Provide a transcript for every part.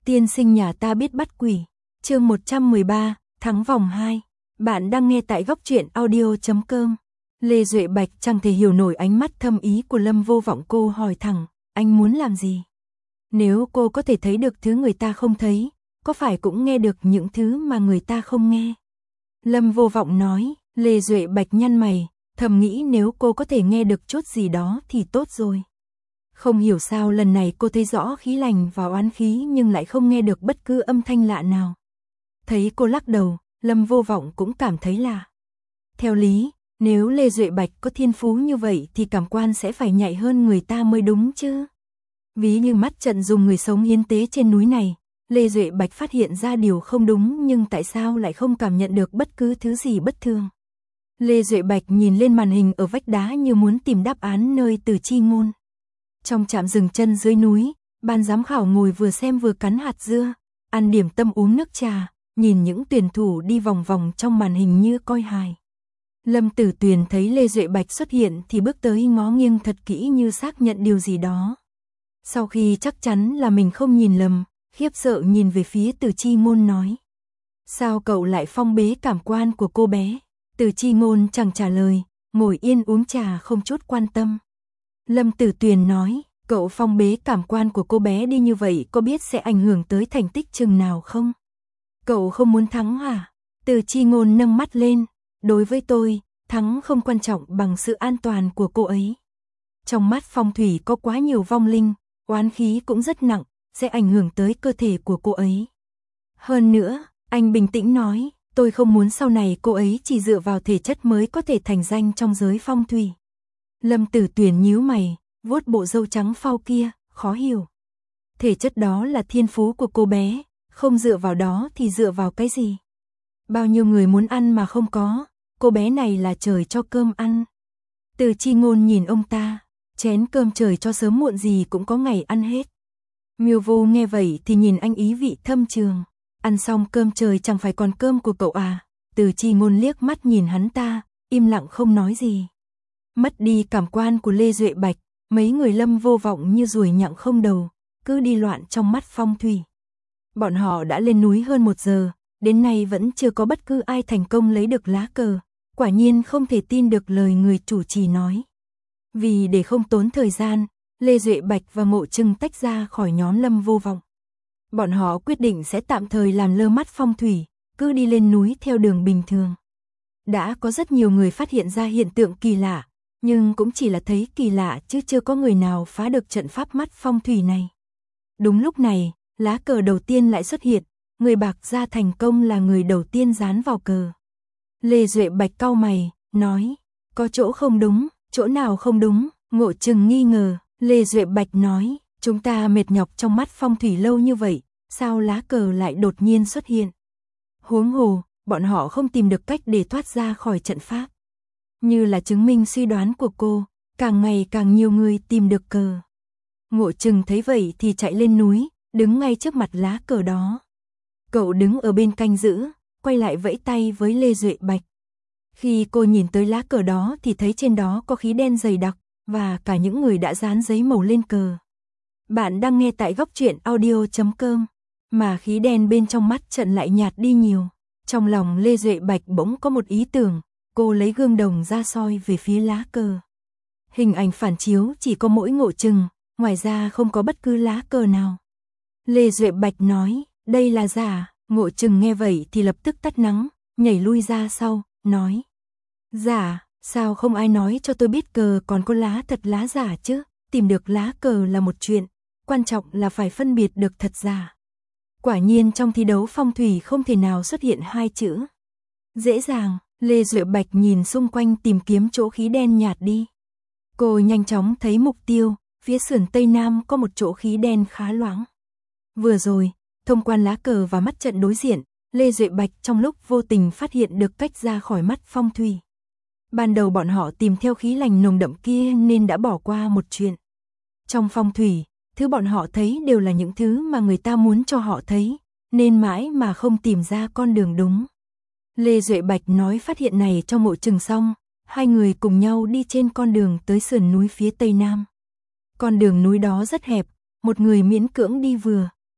Tiên sinh nhà ta biết bắt quỷ. Chương 113, thắng vòng 2. Bạn đang nghe tại góc truyện audio.com. Lê Duệ Bạch chẳng thể hiểu nổi ánh mắt thâm ý của Lâm Vô Vọng, cô hỏi thẳng, anh muốn làm gì? Nếu cô có thể thấy được thứ người ta không thấy, có phải cũng nghe được những thứ mà người ta không nghe? Lâm Vô Vọng nói. Lê Duệ Bạch nhăn mày, thầm nghĩ nếu cô có thể nghe được chút gì đó thì tốt rồi. Không hiểu sao lần này cô thấy rõ khí lành và oán khí nhưng lại không nghe được bất cứ âm thanh lạ nào. Thấy cô lắc đầu, Lâm Vô Vọng cũng cảm thấy lạ. Theo lý, nếu Lê Duệ Bạch có thiên phú như vậy thì cảm quan sẽ phải nhạy hơn người ta mới đúng chứ. Ví như mắt trận dùng người sống hiến tế trên núi này, Lê Duệ Bạch phát hiện ra điều không đúng nhưng tại sao lại không cảm nhận được bất cứ thứ gì bất thường. Lê Duệ Bạch nhìn lên màn hình ở vách đá như muốn tìm đáp án nơi Từ Chi Ngôn. Trong trạm dừng chân dưới núi, ban giám khảo ngồi vừa xem vừa cắn hạt dưa, ăn điểm tâm uống nước trà, nhìn những tuyển thủ đi vòng vòng trong màn hình như coi hài. Lâm Tử Tuyền thấy Lê Duệ Bạch xuất hiện thì bước tới ngó nghiêng thật kỹ như xác nhận điều gì đó. Sau khi chắc chắn là mình không nhìn lầm, khiếp sợ nhìn về phía Từ Chi Ngôn nói. Sao cậu lại phong bế cảm quan của cô bé? Từ Chi Ngôn chẳng trả lời, ngồi yên uống trà không chút quan tâm. Lâm Tử Tuyền nói, cậu phong bế cảm quan của cô bé đi như vậy có biết sẽ ảnh hưởng tới thành tích chừng nào không? Cậu không muốn thắng hả? Từ Chi Ngôn nâng mắt lên, đối với tôi, thắng không quan trọng bằng sự an toàn của cô ấy. Trong mắt phong thủy có quá nhiều vong linh, oán khí cũng rất nặng, sẽ ảnh hưởng tới cơ thể của cô ấy. Hơn nữa, anh bình tĩnh nói, tôi không muốn sau này cô ấy chỉ dựa vào thể chất mới có thể thành danh trong giới phong thủy. Lâm Tử Tuyền nhíu mày, vuốt bộ râu trắng phau kia, khó hiểu. Thể chất đó là thiên phú của cô bé, không dựa vào đó thì dựa vào cái gì? Bao nhiêu người muốn ăn mà không có, cô bé này là trời cho cơm ăn. Từ Chi Ngôn nhìn ông ta, chén cơm trời cho sớm muộn gì cũng có ngày ăn hết. Miêu Vô nghe vậy thì nhìn anh ý vị thâm trường. Ăn xong cơm trời chẳng phải còn cơm của cậu à? Từ Chi Ngôn liếc mắt nhìn hắn ta, im lặng không nói gì. Mất đi cảm quan của Lê Duệ Bạch, mấy người Lâm Vô Vọng như ruồi nhặng không đầu, cứ đi loạn trong mắt phong thủy. Bọn họ đã lên núi hơn 1 giờ, đến nay vẫn chưa có bất cứ ai thành công lấy được lá cờ, quả nhiên không thể tin được lời người chủ trì nói. Vì để không tốn thời gian, Lê Duệ Bạch và Ngộ Trừng tách ra khỏi nhóm Lâm Vô Vọng. Bọn họ quyết định sẽ tạm thời làm lơ mắt phong thủy, cứ đi lên núi theo đường bình thường. Đã có rất nhiều người phát hiện ra hiện tượng kỳ lạ, nhưng cũng chỉ là thấy kỳ lạ chứ chưa có người nào phá được trận pháp mắt phong thủy này. Đúng lúc này, lá cờ đầu tiên lại xuất hiện, người bạc gia thành công là người đầu tiên dán vào cờ. Lê Duệ Bạch cau mày, nói, có chỗ không đúng, chỗ nào không đúng? Ngộ Trừng nghi ngờ, Lê Duệ Bạch nói, chúng ta mệt nhọc trong mắt phong thủy lâu như vậy, sao lá cờ lại đột nhiên xuất hiện? Huống hồ, bọn họ không tìm được cách để thoát ra khỏi trận pháp. Như là chứng minh suy đoán của cô, càng ngày càng nhiều người tìm được cờ. Ngộ Trừng thấy vậy thì chạy lên núi, đứng ngay trước mặt lá cờ đó. Cậu đứng ở bên canh giữ, quay lại vẫy tay với Lê Duệ Bạch. Khi cô nhìn tới lá cờ đó thì thấy trên đó có khí đen dày đặc, và cả những người đã dán giấy màu lên cờ. Bạn đang nghe tại góc truyện audio.com, mà khí đen bên trong mắt trận lại nhạt đi nhiều. Trong lòng Lê Duệ Bạch bỗng có một ý tưởng, cô lấy gương đồng ra soi về phía lá cờ. Hình ảnh phản chiếu chỉ có mỗi Ngộ Trừng, ngoài ra không có bất cứ lá cờ nào. Lê Duệ Bạch nói, đây là giả. Ngộ Trừng nghe vậy thì lập tức tắt nắng, nhảy lui ra sau, nói, giả, sao không ai nói cho tôi biết cờ còn có lá thật lá giả chứ? Tìm được lá cờ là một chuyện, quan trọng là phải phân biệt được thật giả. Quả nhiên trong thi đấu phong thủy không thể nào xuất hiện hai chữ dễ dàng. Lê Duệ Bạch nhìn xung quanh tìm kiếm chỗ khí đen nhạt đi. Cô nhanh chóng thấy mục tiêu, phía sườn tây nam có một chỗ khí đen khá loãng. Vừa rồi, thông qua lá cờ và mắt trận đối diện, Lê Duệ Bạch trong lúc vô tình phát hiện được cách ra khỏi mắt phong thủy. Ban đầu bọn họ tìm theo khí lành nồng đậm kia nên đã bỏ qua một chuyện. Trong phong thủy, thứ bọn họ thấy đều là những thứ mà người ta muốn cho họ thấy, nên mãi mà không tìm ra con đường đúng. Lê Duệ Bạch nói phát hiện này cho Ngộ Trừng xong, hai người cùng nhau đi trên con đường tới sườn núi phía tây nam. Con đường núi đó rất hẹp, một người miễn cưỡng đi vừa,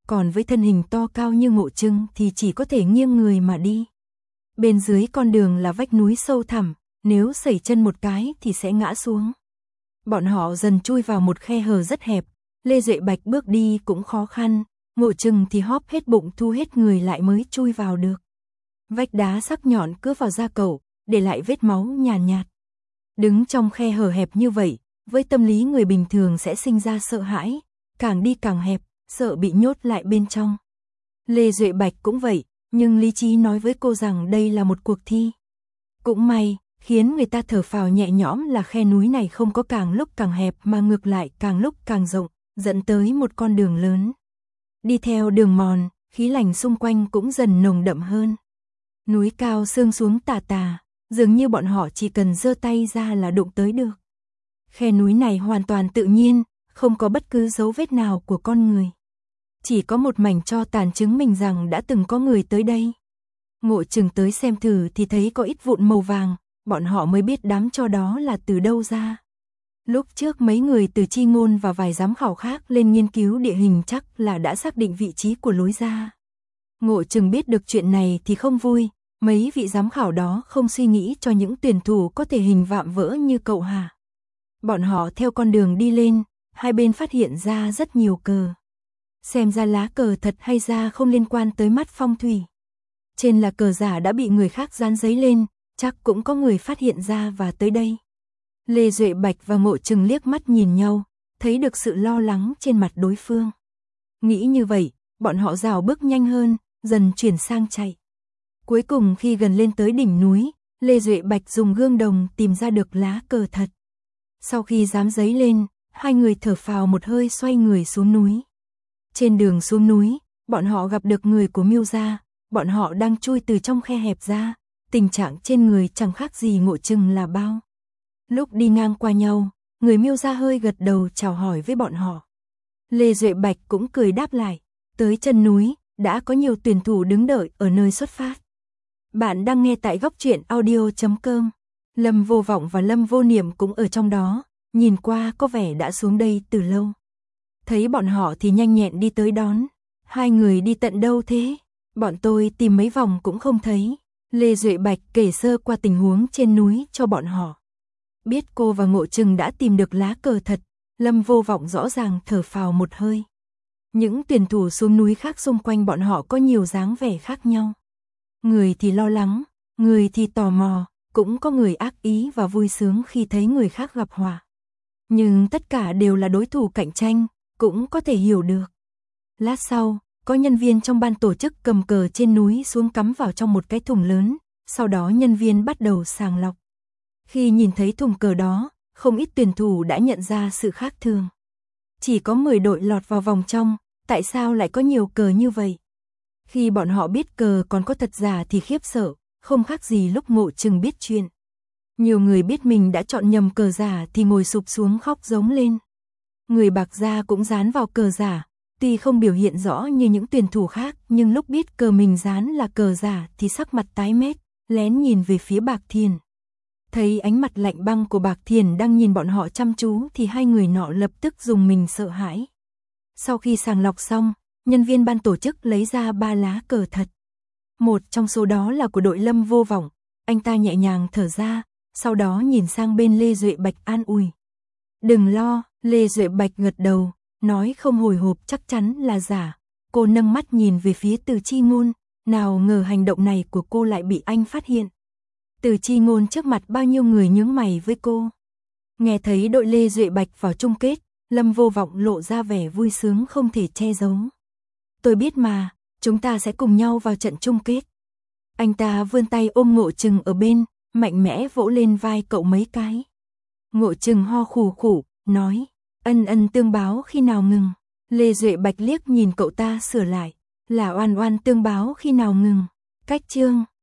còn với thân hình to cao như Ngộ Trừng thì chỉ có thể nghiêng người mà đi. Bên dưới con đường là vách núi sâu thẳm, nếu sẩy chân một cái thì sẽ ngã xuống. Bọn họ dần chui vào một khe hở rất hẹp, Lê Duệ Bạch bước đi cũng khó khăn, Ngộ Trừng thì hóp hết bụng thu hết người lại mới chui vào được. Vách đá sắc nhọn cứa vào da cậu, để lại vết máu nhàn nhạt. Đứng trong khe hở hẹp như vậy, với tâm lý người bình thường sẽ sinh ra sợ hãi, càng đi càng hẹp, sợ bị nhốt lại bên trong. Lê Duệ Bạch cũng vậy, nhưng lý trí nói với cô rằng đây là một cuộc thi. Cũng may, khiến người ta thở phào nhẹ nhõm là khe núi này không có càng lúc càng hẹp mà ngược lại càng lúc càng rộng, dẫn tới một con đường lớn. Đi theo đường mòn, khí lạnh xung quanh cũng dần nồng đậm hơn. Núi cao sương xuống tà tà, dường như bọn họ chỉ cần giơ tay ra là đụng tới được. Khe núi này hoàn toàn tự nhiên, không có bất cứ dấu vết nào của con người. Chỉ có một mảnh tro tàn chứng minh rằng đã từng có người tới đây. Ngộ Trừng tới xem thử thì thấy có ít vụn màu vàng, bọn họ mới biết đám tro đó là từ đâu ra. Lúc trước mấy người từ Chi Ngôn và vài giám khảo khác lên nghiên cứu địa hình chắc là đã xác định vị trí của lối ra. Ngộ Trừng biết được chuyện này thì không vui, mấy vị giám khảo đó không suy nghĩ cho những tuyển thủ có thể hình vạm vỡ như cậu hả. Bọn họ theo con đường đi lên, hai bên phát hiện ra rất nhiều cờ. Xem ra lá cờ thật hay ra không liên quan tới mắt phong thủy. Trên là cờ giả đã bị người khác dán giấy lên, chắc cũng có người phát hiện ra và tới đây. Lê Duệ Bạch và Ngộ Trừng liếc mắt nhìn nhau, thấy được sự lo lắng trên mặt đối phương. Nghĩ như vậy, bọn họ rảo bước nhanh hơn, dần chuyển sang chạy. Cuối cùng khi gần lên tới đỉnh núi, Lê Duệ Bạch dùng gương đồng tìm ra được lá cờ thật. Sau khi dám giấy lên, hai người thở phào một hơi xoay người xuống núi. Trên đường xuống núi, bọn họ gặp được người của Miêu gia, bọn họ đang chui từ trong khe hẹp ra, tình trạng trên người chẳng khác gì Ngộ Trừng là bao. Lúc đi ngang qua nhau, người Miêu gia hơi gật đầu chào hỏi với bọn họ. Lê Duệ Bạch cũng cười đáp lại, tới chân núi, đã có nhiều tuyển thủ đứng đợi ở nơi xuất phát. Bạn đang nghe tại Góc Truyện Audio.com. Lâm Vô Vọng và Lâm Vô Niệm cũng ở trong đó, nhìn qua có vẻ đã xuống đây từ lâu. Thấy bọn họ thì nhanh nhẹn đi tới đón. Hai người đi tận đâu thế? Bọn tôi tìm mấy vòng cũng không thấy. Lê Duệ Bạch kể sơ qua tình huống trên núi cho bọn họ. Biết cô và Ngộ Trừng đã tìm được lá cờ thật, Lâm Vô Vọng rõ ràng thở phào một hơi. Những tuyển thủ xuống núi khác xung quanh bọn họ có nhiều dáng vẻ khác nhau. Người thì lo lắng, người thì tò mò, cũng có người ác ý và vui sướng khi thấy người khác gặp họa. Nhưng tất cả đều là đối thủ cạnh tranh, cũng có thể hiểu được. Lát sau, có nhân viên trong ban tổ chức cầm cờ trên núi xuống cắm vào trong một cái thùng lớn, sau đó nhân viên bắt đầu sàng lọc. Khi nhìn thấy thùng cờ đó, không ít tuyển thủ đã nhận ra sự khác thường. Chỉ có 10 đội lọt vào vòng trong, tại sao lại có nhiều cờ như vậy? Khi bọn họ biết cờ còn có thật giả thì khiếp sợ, không khác gì lúc Ngộ Trừng biết chuyện. Nhiều người biết mình đã chọn nhầm cờ giả thì ngồi sụp xuống khóc giống lên. Người Bạc gia cũng dán vào cờ giả, tuy không biểu hiện rõ như những tuyển thủ khác, nhưng lúc biết cờ mình dán là cờ giả thì sắc mặt tái mét, lén nhìn về phía Bạc Thiền. Thấy ánh mặt lạnh băng của Bạc Thiền đang nhìn bọn họ chăm chú thì hai người nọ lập tức dùng mình sợ hãi. Sau khi sàng lọc xong, nhân viên ban tổ chức lấy ra 3 lá cờ thật. Một trong số đó là của đội Lâm Vô Vọng, anh ta nhẹ nhàng thở ra, sau đó nhìn sang bên Lê Duệ Bạch an ủi. Đừng lo, Lê Duệ Bạch gật đầu, nói không hồi hộp chắc chắn là giả. Cô nâng mắt nhìn về phía Từ Chi Ngôn, nào ngờ hành động này của cô lại bị anh phát hiện. Từ Chi Ngôn trước mặt bao nhiêu người nhướng mày với cô. Nghe thấy đội Lê Duệ Bạch vào chung kết, Lâm Vô Vọng lộ ra vẻ vui sướng không thể che giấu. Tôi biết mà, chúng ta sẽ cùng nhau vào trận chung kết. Anh ta vươn tay ôm Ngộ Trừng ở bên, mạnh mẽ vỗ lên vai cậu mấy cái. Ngộ Trừng ho khủ khủ, nói, ân ân tương báo khi nào ngừng. Lê Duệ Bạch liếc nhìn cậu ta sửa lại, là oan oan tương báo khi nào ngừng. Cách chương